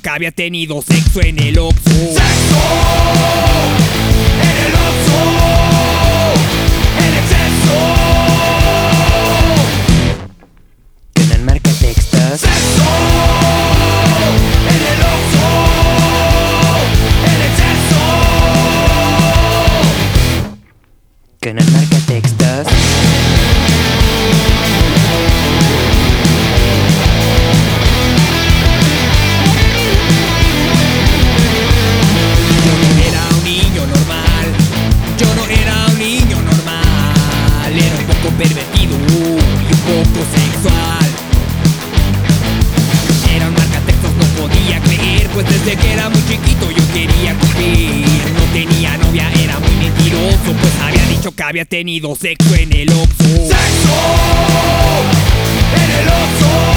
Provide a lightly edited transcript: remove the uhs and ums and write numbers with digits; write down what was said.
que había tenido sexo en el Oxxo. ¡Sexo! En el Oxxo, en exceso. En el marcatextos. ¡Sexo! En el Oxxo, en exceso. Con el marcatextos. Pervertido y un poco sexual. Era un marcatextos, no podía creer, pues desde que era muy chiquito yo quería coger. No tenía novia, era muy mentiroso, pues había dicho que había tenido sexo en el Oxxo. ¡Sexo! En el Oxxo.